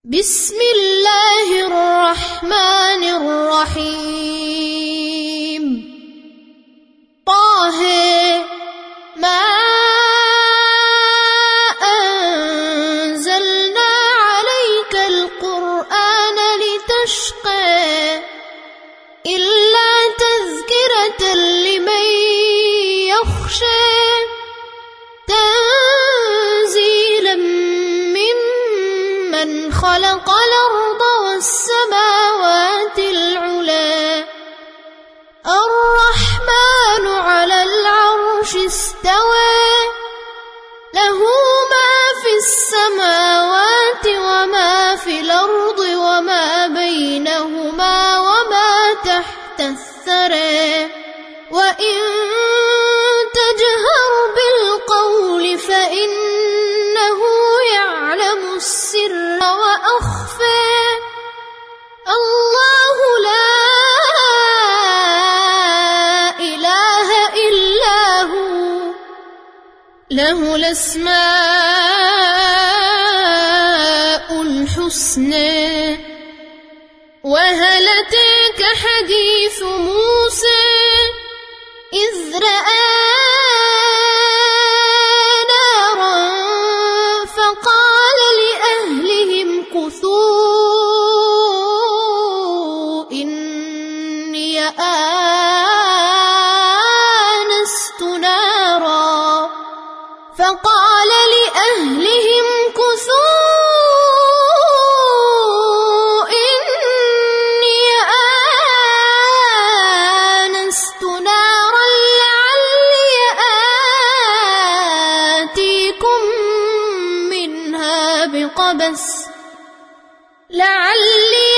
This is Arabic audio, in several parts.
بسم الله الرحمن الرحيم طه ما أنزلنا عليك القرآن لتشقى إلا تذكرة لمن يخشى تنزيلا ممن خلق الأرض والسماوات العلى الرحمن على العرش استوى له ما في السماوات وما في الأرض وما بينهما وما تحت الثرى وإن تجهر بالقول فإنه يعلم السر وأخفى الله لا إله إلا هو له الأسماء الحسنى وهل أتاك حديث موسى إذ رأى نارا فقال لأهلهم كثوا إني آنست نارا فقال لأهلهم كثوا إني آنست نارا لعلي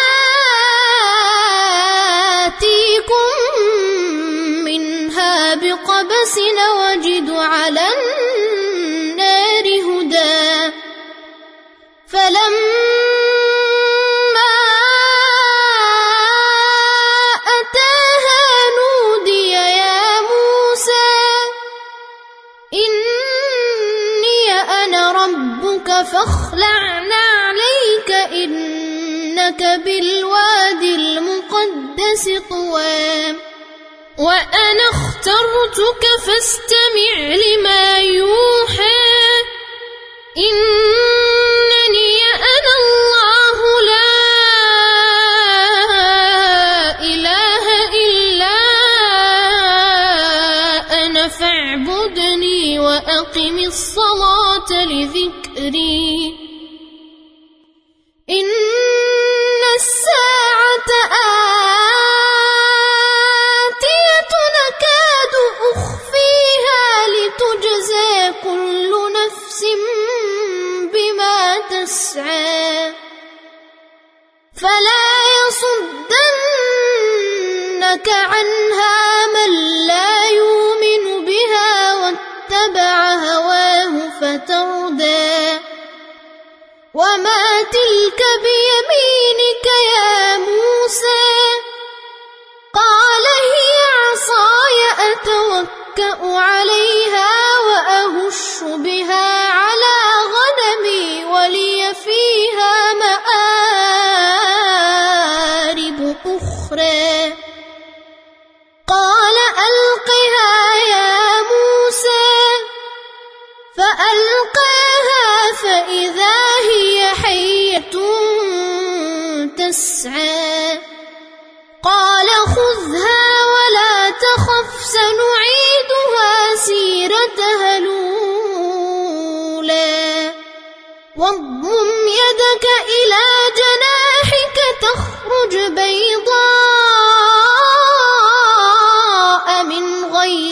آتيكم منها بقبس وجد على النار هدى فلما أتاها نودي يا موسى إني أنا ربك فاخلع عليك إنك بالوادي المقدس طوى وأنا اخترتك فاستمع لما يوحى إنني أنا الله لا إله إلا أنا فاعبدني وأقم الصلاة لذكري إن الساعة آتية نكاد أخفيها لتجزى كل نفس بما تسعى فلا يصدنك عنها من لا يؤمن بها واتبع هواه فتردى وما تلك بيمينك يا موسى قال هي عصاي أتوكأ عليها وأهش بها على غنمي ولي فيها مآرب أخرى قال ألقها يا موسى فألقاها فإذا هي حية تسعى قال خذها ولا تخف سنعيدها سيرتها الأولى واضمم يدك إلى جناحك تخرج بيضاء من غير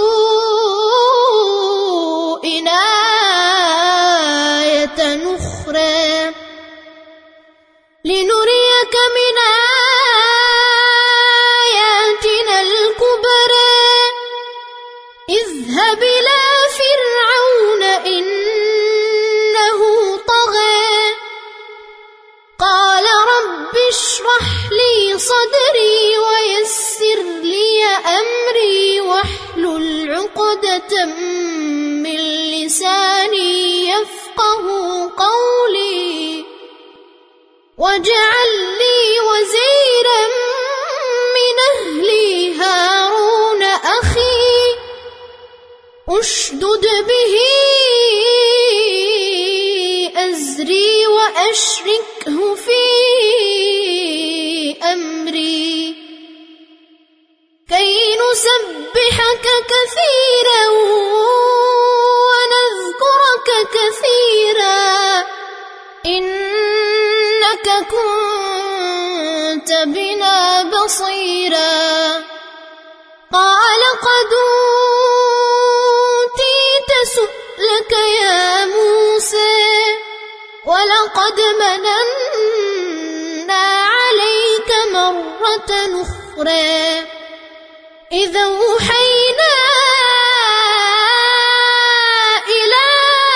سوء آية أخرى لنريك من آياتنا الكبرى اذهب إلى فرعون إنه طغى قال رب اشرح لي صدري ويسر لي أمري واحلل عقدة من لساني يفقه قولي واجعل لي وزيرا من أهلي هارون أخي أشدد به أزري وأشركه في أمري كي نسبحك كثيرا ونذكرك كثيرا إنك كنت بنا بصيرا قال قد أوتيت سؤلك يا موسى ولقد مننا عليك مرة أخرى إذ أوحينا إلى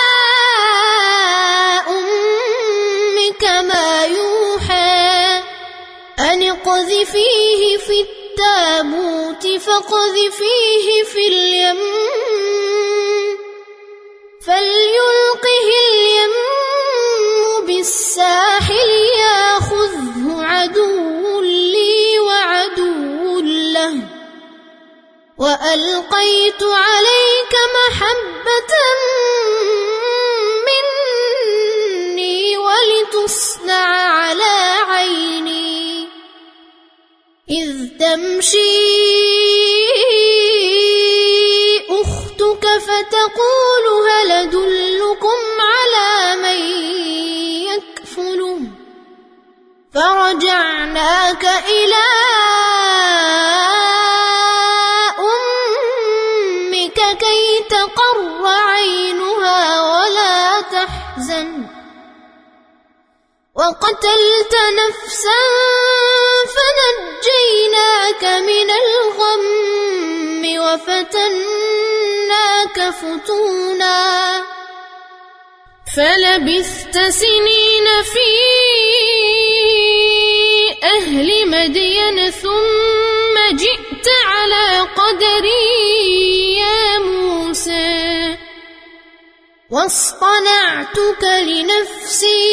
أمك ما يوحى أن اقذفيه في التابوت فاقذفيه في اليم فليلقه اليم بالساحل ياخذه عدو لي وعدو له وألقيت عليك محبة مني ولتصنع على عيني إذ تمشي أختك فتقول هل أدلكم على من يكفله فرجعناك إلى أمك كي تقر عينها ولا تحزن وقتلت نفسا فنجيناك من الغم وفتناك فتونا فلبثت سنين في أهل مدين ثم جئت على قدري يا موسى واصطنعتك لنفسي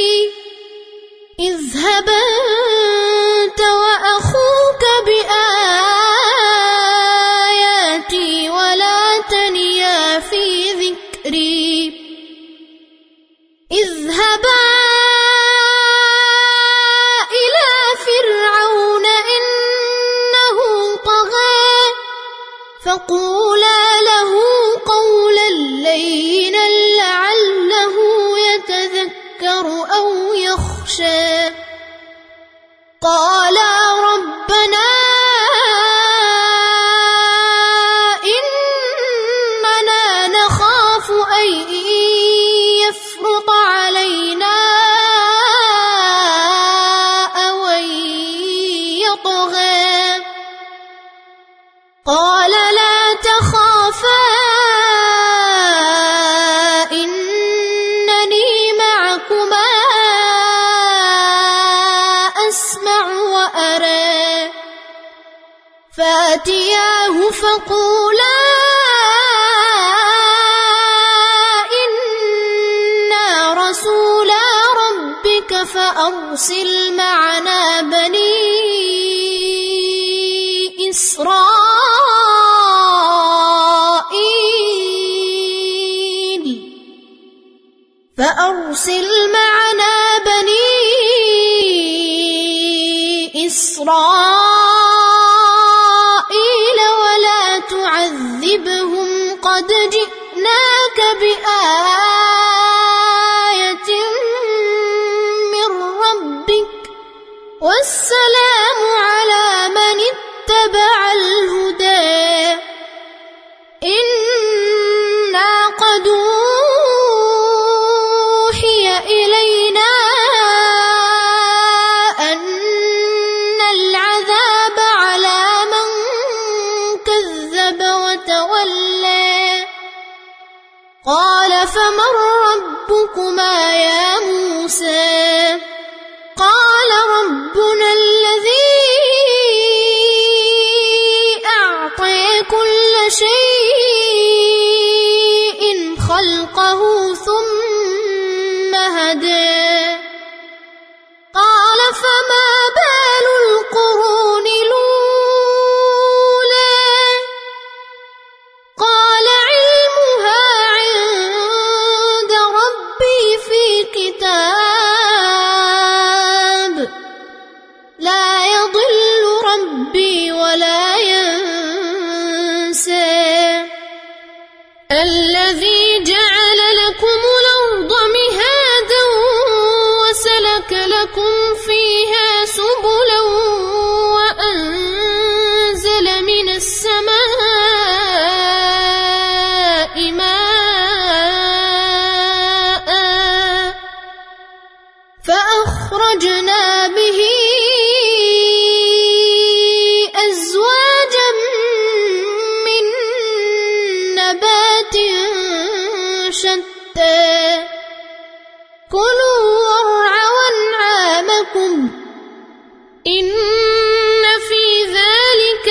اذهب أنت وأخوك بآياتي ولا تنيا في ذكري اذهبا إلى فرعون إنه طغى فقولا له قولا لينا لعله يتذكر أو يخشى قالا ربنا إننا نخاف أن يفرط علينا أو أن يطغى قال لا تخافا إنني معكما أسمع وأرى فأتياه فقولا إنا رسولا ربك فأرسل معنا بني إسرائيل فأرسل معنا بني إسرائيل ولا تعذبهم قد جئناك بآية من ربك والسلام على من اتبع الهدى إنا قد أوحي إلينا أن العذاب على من كذب وتولى قال فمن ربكما يا موسى قال ربنا الذي أعطى كل شيء خلقه ثم هدى قال لكم فيها سبلا وأنزل من السماء ماء فأخرجنا به أزواجا من نبات شتى كلوا وارعوا أنعامكم إن في ذلك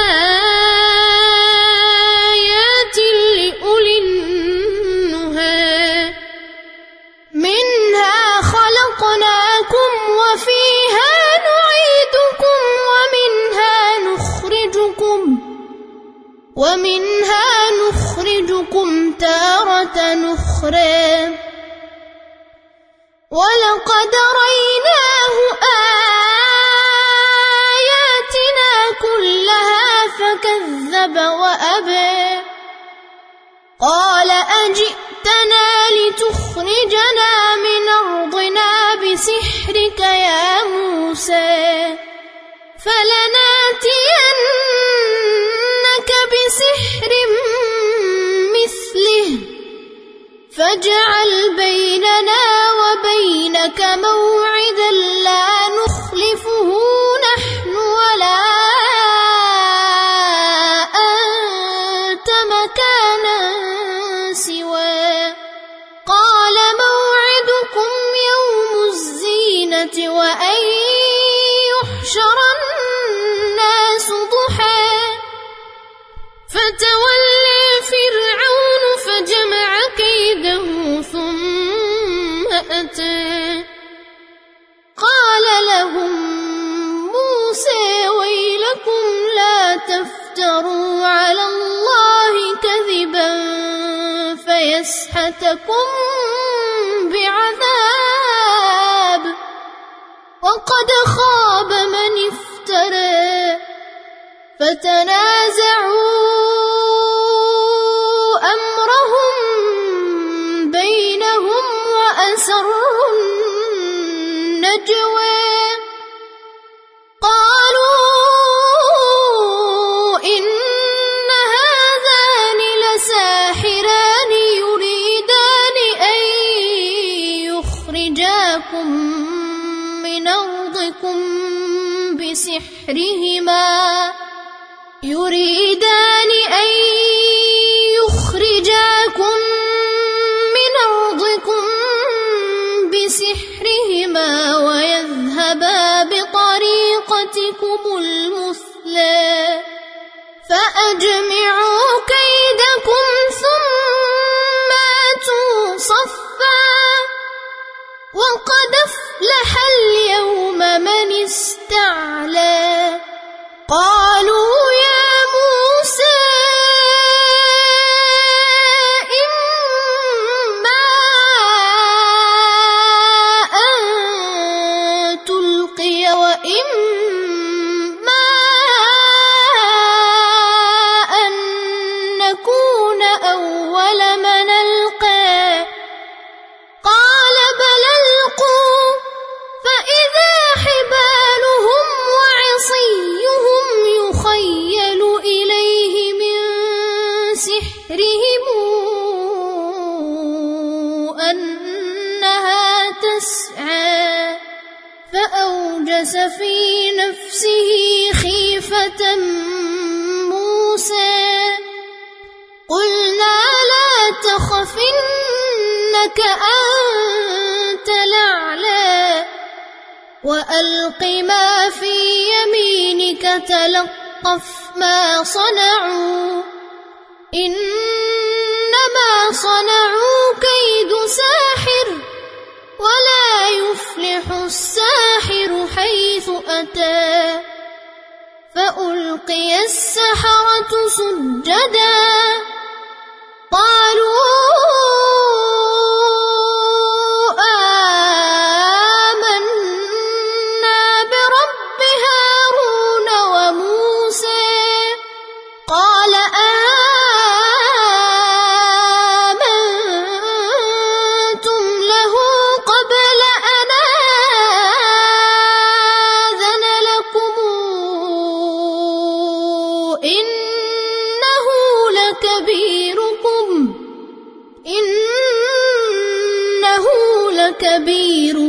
لآيات لأولي النهى منها خلقناكم وفيها نعيدكم ومنها نخرجكم تارة أخرى ولقد ريناه آياتنا كلها فكذب وأبى قال أجئتنا لتخرجنا من أرضنا بسحرك يا موسى فلناتينك بسحر مثله فاجعل بيننا وبينك موعدا لا نخلفه نحن ولا أنت مكانا سواه قال موعدكم يوم الزينة وأن يحشر الناس ضحى فتولى فرعون فجمع كيده ثم أتى قال لهم موسى ويلكم لا تفتروا على الله كذبا فيسحتكم بعذاب وقد خاب من افترى فتنازعوا أمرهم بينهم وأسروا النجوى قالوا إن هذان لساحران يريدان أن يخرجاكم من أرضكم بسحرهما ويذهبا بطريقتكم المثلى فأجمعوا كيدكم ثم أتوا صفا وقد أفلح اليوم من استعلى قالوا يا موسى إما أن تلقي وإما أن نكون أول من ألقى قال بل ألقوا فإذا حبالهم وعصيهم يخيل إليه من سحرهم أنها تسعى فأوجس في نفسه خيفة موسى قلنا لا تخف إنك أنت الأعلى وألق ما في يمينك تلقف ما صنعوا إنما صنعوا كيد ساحر ولا يفلح الساحر حيث أتى فألقي السحرة سجدا قالوا آمنا برب هارون وموسى قال آمنتم له قبل أن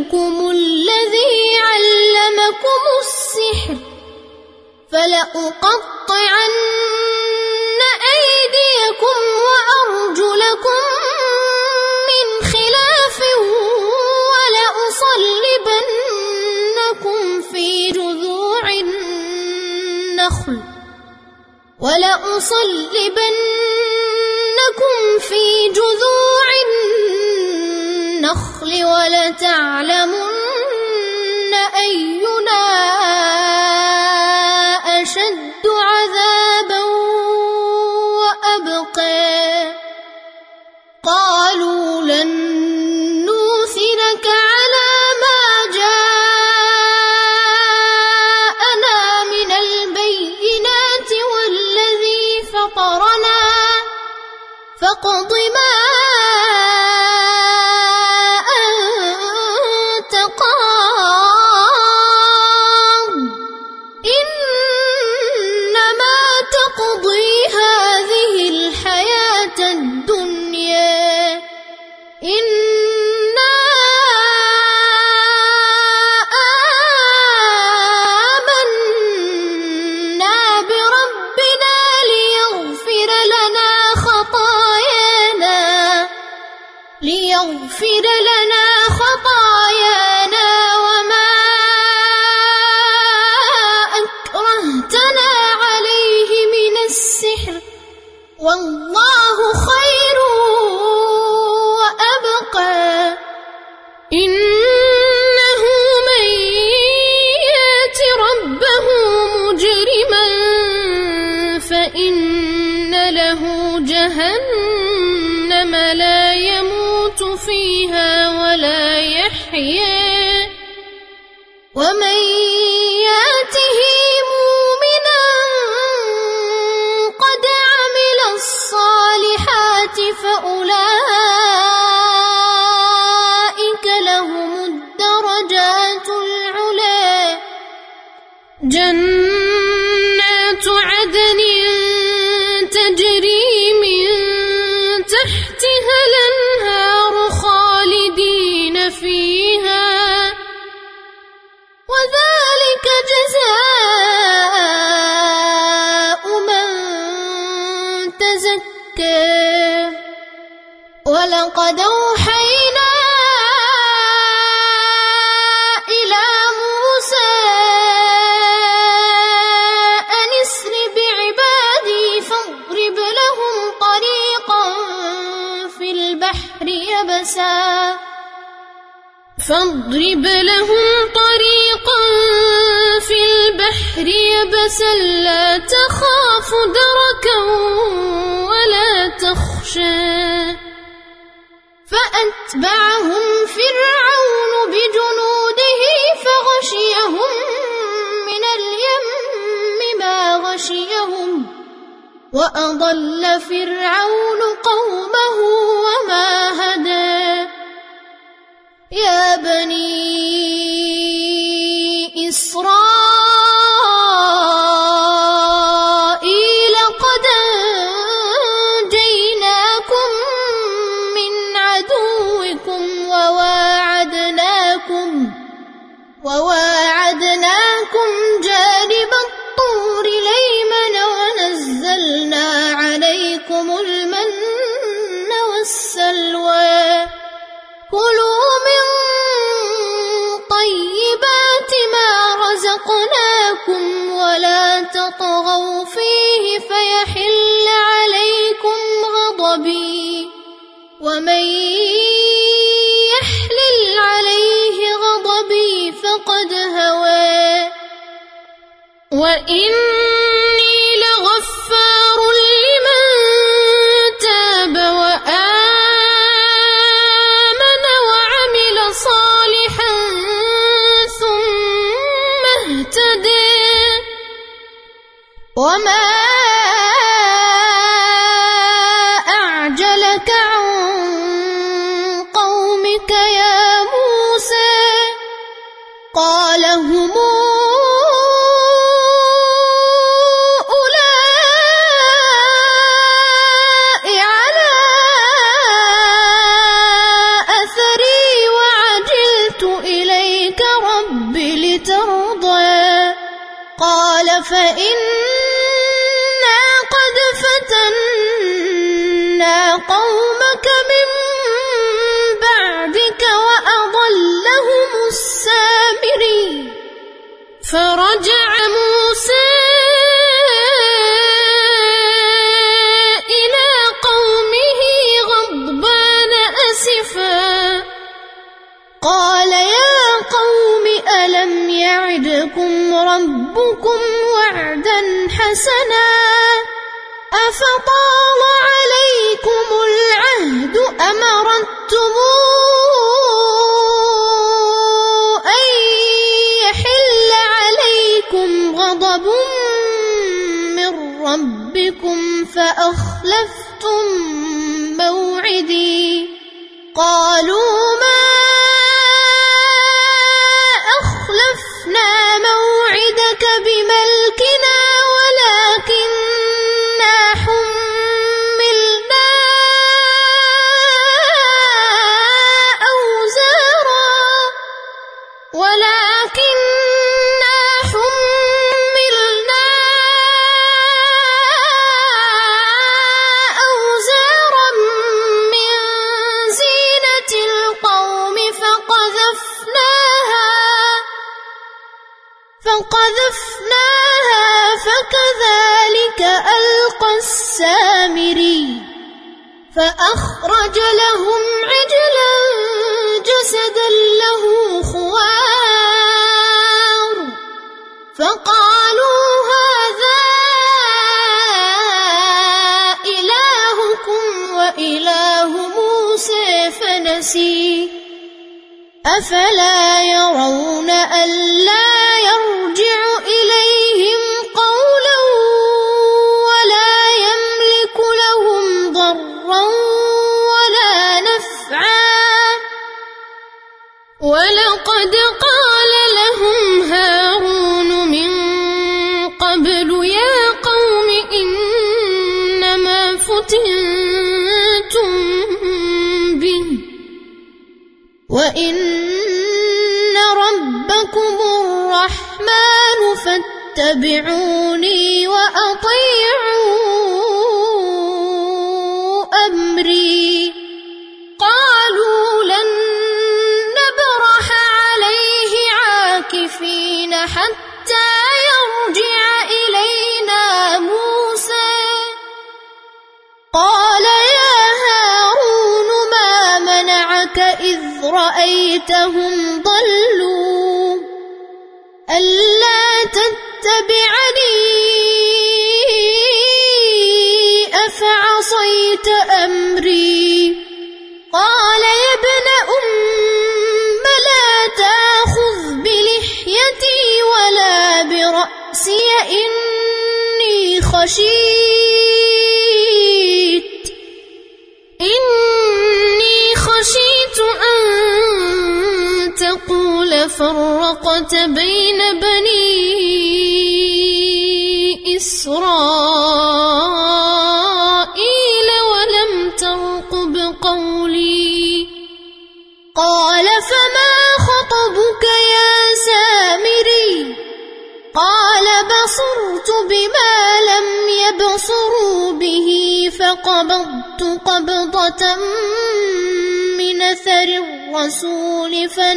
كبيركم الذي علمكم السحر فلأقطعن أيديكم وأرجلكم من خلاف ولأصلبنكم في جذوع النخل ولتعلمن أينا أشد عذابا وأبقى قالوا لن نؤثرك على ما جاءنا من البينات والذي فطرنا فاقض ما أنت قاض إنما تقضي هذه الحياة الدنيا إنا آمنا بربنا ليغفر لنا خطايانا وما أكرهتنا عليه من السحر والله خير وأبقى إنه من يات ربه مجرما فإن له جهنم لا يموت فيها ولا يحيا ومن ياته مؤمنا قد عمل الصالحات فأولئك لهم الدرجات العلى جنات عدن تجري من تحتها الأنهار خالدين فيها وذلك جزاء من تزكى ولقد أوحينا إلى موسى أن اسر بعبادي فاضرب لهم طريقا في البحر يبسا لا تخاف دركا ولا تخشى فأتبعهم فرعون بجنوده فغشيهم من اليم ما غشيهم وأضل فرعون قومه وما هدى يا بني إسرائيل قد أنجيناكم من عدوكم وواعدناكم جانب الطور الأيمن ونزلنا عليكم المن والسلوى كلوا من طيبات ما رزقناكم ولا تطغوا فيه فيحل عليكم غضبي ومن يحلل عليه غضبي فقد هوى وإني لغفار لمن تاب وآمن وعمل صالحا ثم اهتدى وما أعجلك عن قومك يا موسى قال هم أولئك على أثري وعجلت رب لترضى قال فإنا قد فتنا قومك من بعدك وأضلهم السامري فرجع موسى إلى قومه غضبان أسفا قال يا قوم ألم يعدكم ربكم وعدا حسنا أفطال عليكم العهد أم أردتم أن يحل عليكم غضب من ربكم فأخلفتم موعدي قالوا ما أخلفنا موعدك بملكنا ولكننا حملنا أوزارا من زينة القوم فقذفناها فكذلك ألقى السامري فأخرج لهم عجلا جسدا له خوار فقالوا هذا إلهكم وإله موسى فنسي أفلا يرون ألا يرجع إليهم قولا ولا يملك لهم ضرا ولا نفعا ولقد قال لهم هارون من قبل يا قوم إنما فتنتم به وإن ربكم الرحمن فاتبعوني وأطيعوا أمري قالوا لن نبرح عليه عاكفين حتى يرجع إلينا موسى قال يا هارون ما منعك إذ رأيتهم ضلوا ألا تتبعني أفعصيت أمري قال يا ابن أم لا تأخذ بلحيتي ولا برأسي إني خشيت أن تقول فرقت بين بني إسرائيل ولم ترقب قولي قال فما خطبك يا سامري قال بصرت بما لم يبصروا به فقبضت قبضة من أثر الرسول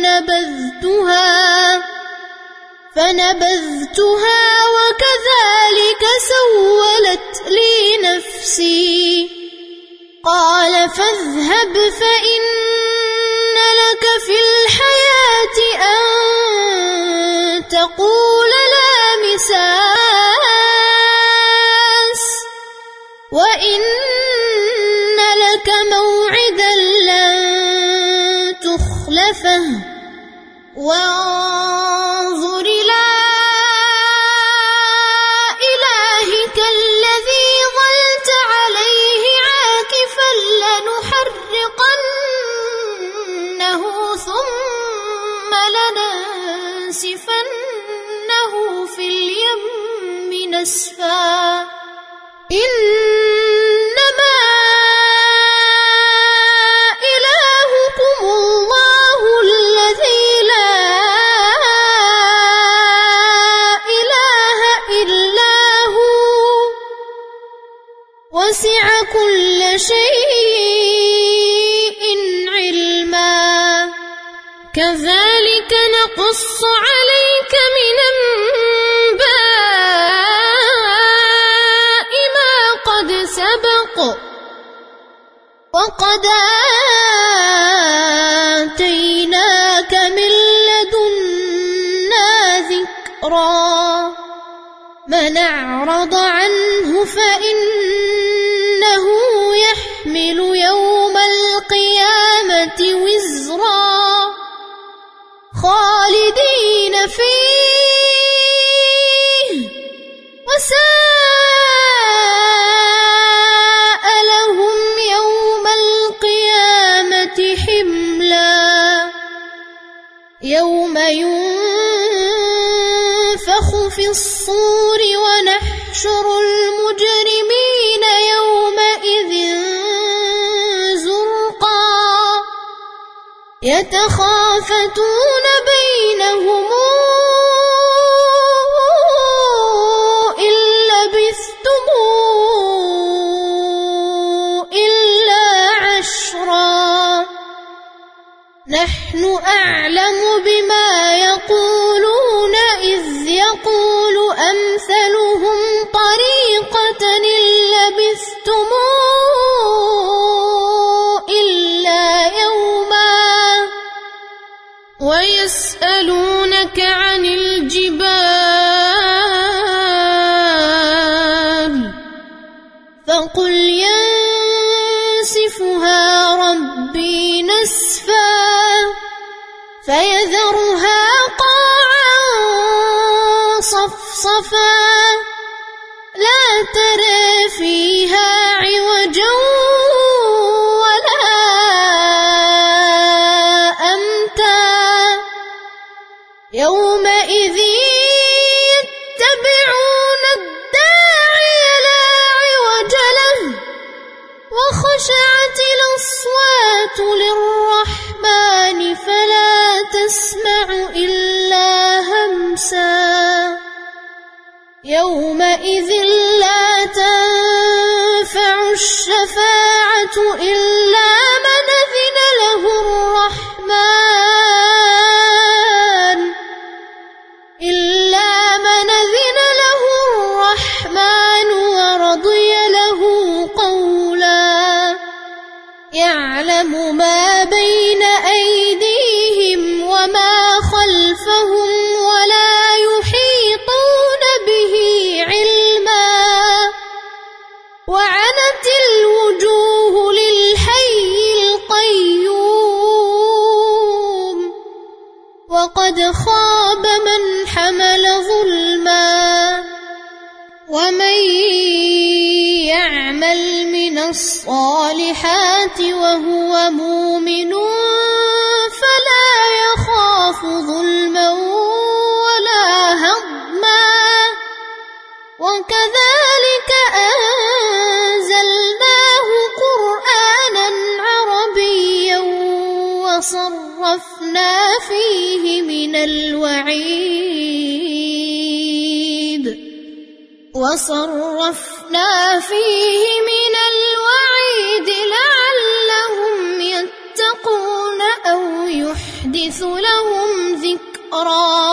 فنبذتها وكذلك سولت لي نفسي قال فاذهب فإن لك في الحياة أن تقول لا مساس وإن لك موعدا لن تخلفه وانظر إلى إلهك الذي ظلت عليه عاكفا لنحرقنه ثم لننسفنه في اليم نسفا إنما إلهكم الله الذي لا وسع كل شيء علما كذلك نقص عليك من أنباء ما قد سبق وقد آتيناك من لدنا ذكرا من أعرض عنه فإنه يحمل يوم القيامة وزرا خالدين فيه وساء لهم يوم القيامة حملا يوم ينفخ في الصور ونحشر المجرمين يومئذ زرقا يتخافتون بينهم إن لبثتم إلا عشرا نحن أعلم بما يقولون إذ يقول أمثلهم طريقة إن لبثتم إلا يوما ويسألونك عن الجبال فقل ينسفها ربي نسفا فيذرها قاعا صفصفا لا ترى فيها عوجا ولا أمتا يومئذ يتبعون الداعي لا عوج له وخشعت الأصوات للرحمن فلا تسمع إلا همسا يومئذ لا تنفع الشفاعة إلا من أذن له الرحمن ورضي له قولا يعلم ما بين أيديهم وما خلفهم ولا يحيطون به علما وعنت الوجوه للحي القيوم وقد خاب من حمل ظلما ومن يعمل من الصالحات وهو مؤمن فلا يخاف ظلما ولا هضما وكذلك أنزلناه قرآنا عربيا وصرفنا فيه من الوعيد لعلهم يتقون أو يحدث لهم ذكرا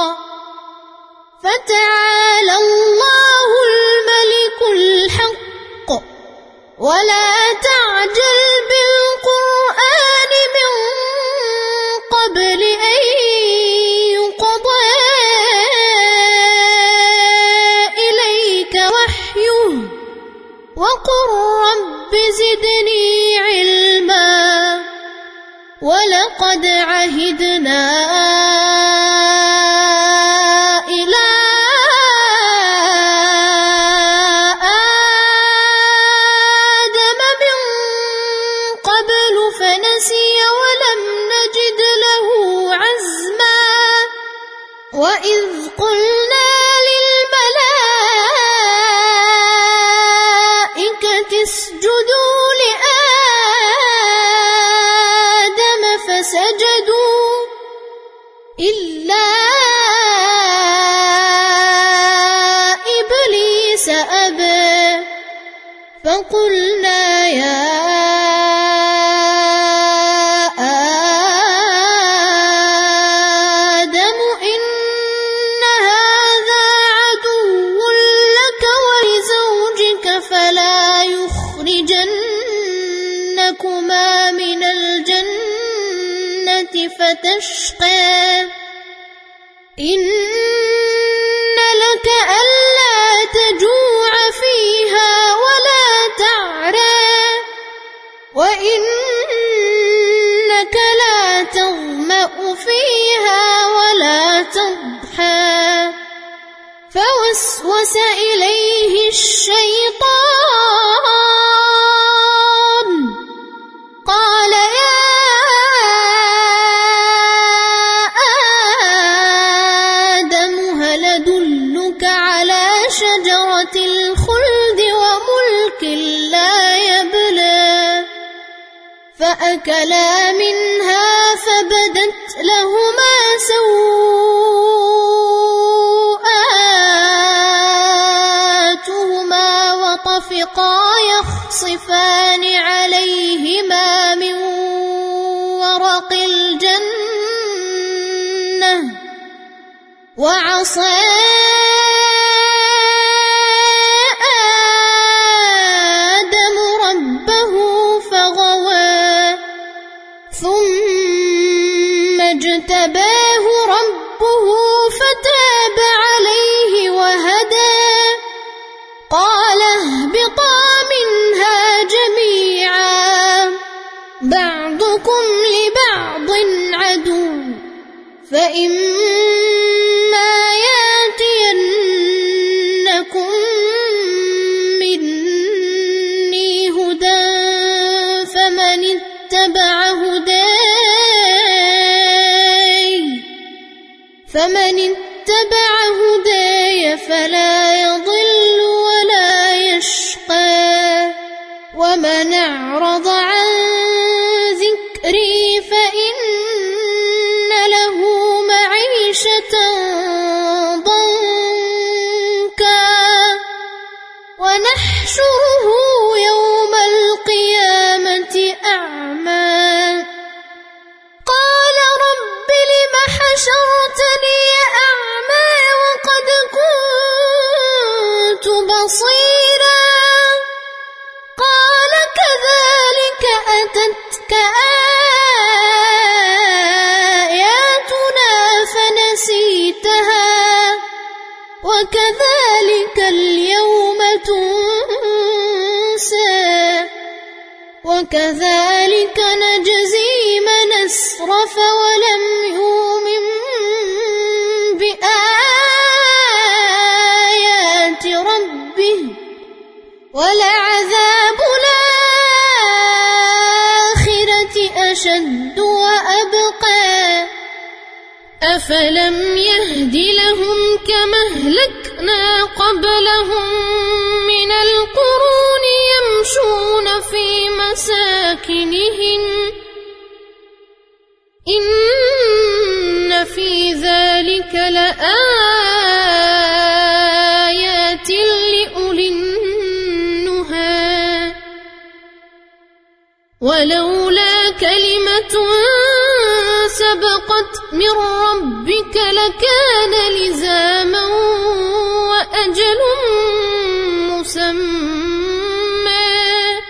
فتعالى الله الملك الحق ولا تعجل بالقرآن من قبل أن يقضى إليك وحيه وقل رب زدني علما ولقد عهدنا إلى آدم من قبل فنسي ولم نجد له عزما وإذ قلنا للملائكة اسجدوا لآدم فسجدوا إلا إبليس أبى فقلنا يا آدم إن هذا عدو لك ولزوجك فلا يخرجنكما من الجنة فتشقى إن لك ألا تجوع فيها ولا تعرى وإنك لا تظمأ فيها ولا تضحى فوسوس إليه الشيطان قال يا آدم هل أدلك على شجرة الخلد وملك لا يبلى فأكلا منها فبدت لهما سوءاتهما وطفقا يخصفان عليهما من ورق الجنة وعصى آدم ربه فغوى ثم اجتباه ربه فتاب عليه وهدى قال اهبطا منها جميعا بعضكم لبعض عدو فإما يأتينكم مني هدى فمن اتبع هداي فلا يضل ولا يشقى ومن أعرض عن ذكري فإن له معيشة ضنكا ونحشره يوم القيامة أعمى قال رب لم حشرتني أعمى وقد كنت بصيرا قال كذلك أتتك آياتنا فنسيتها وكذلك اليوم تنسى وكذلك نجزي من أسرف ولم يؤمن بآيات ربه ولعذاب الآخرة أشد وأبقى أفلم يهد لهم كما أهلكنا قبلهم من القرون يمشون في مساكنهم إن في ذلك لآيات لأولي النهى ولولا كلمة سبقت من ربك لكان لزاما وأجل مسمى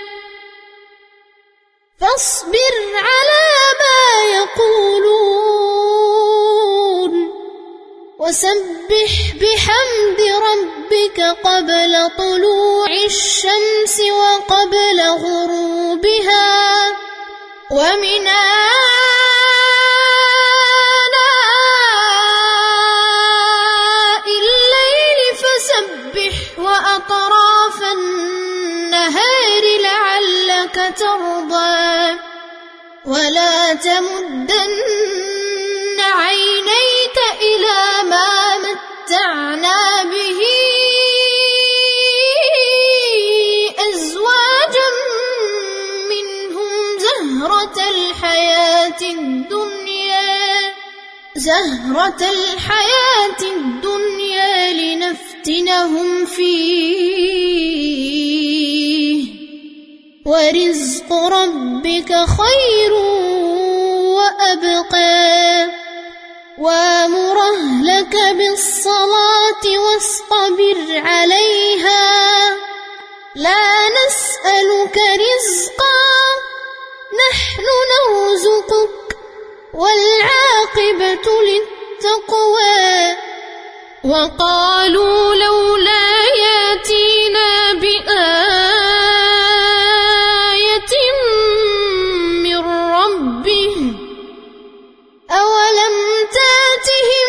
فاصبر على ما يقولون وسبح بحمد ربك قبل طلوع الشمس وقبل غروبها ومن آناء الليل فسبح وأطراف النهار لعلك ترضى ولا تمدن عينيك إلى ما متعنا به أزواجا منهم زهرة الحياة الدنيا لنفتنهم فيه ورزق ربك خير وأبقى وأمر أهلك بالصلاة واصطبر عليها لا نسألك رزقا نحن نرزقك والعاقبة للتقوى وقالوا لولا ياتينا بآية من ربه أولم تاتهم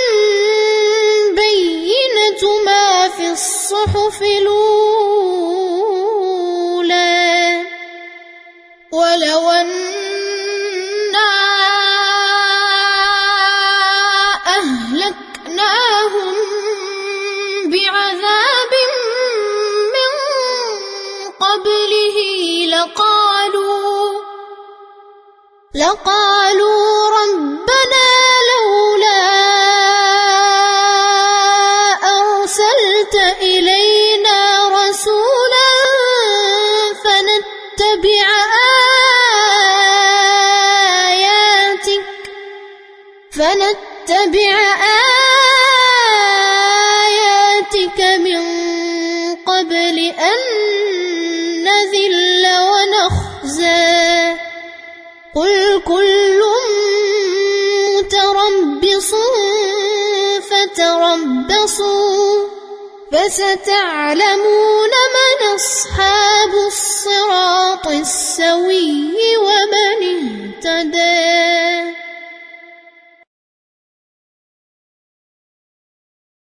بينة ما في الصحف الأولى ولو أنا أهلكناهم بعذاب من قبله لقالوا ربنا لولا أرسلت إلينا رسولا فنتبع آياتك من قبل أن نذل ونخزى قل كل متربص فتربصوا فستعلمون من أصحاب الصراط السوي ومن اهتدى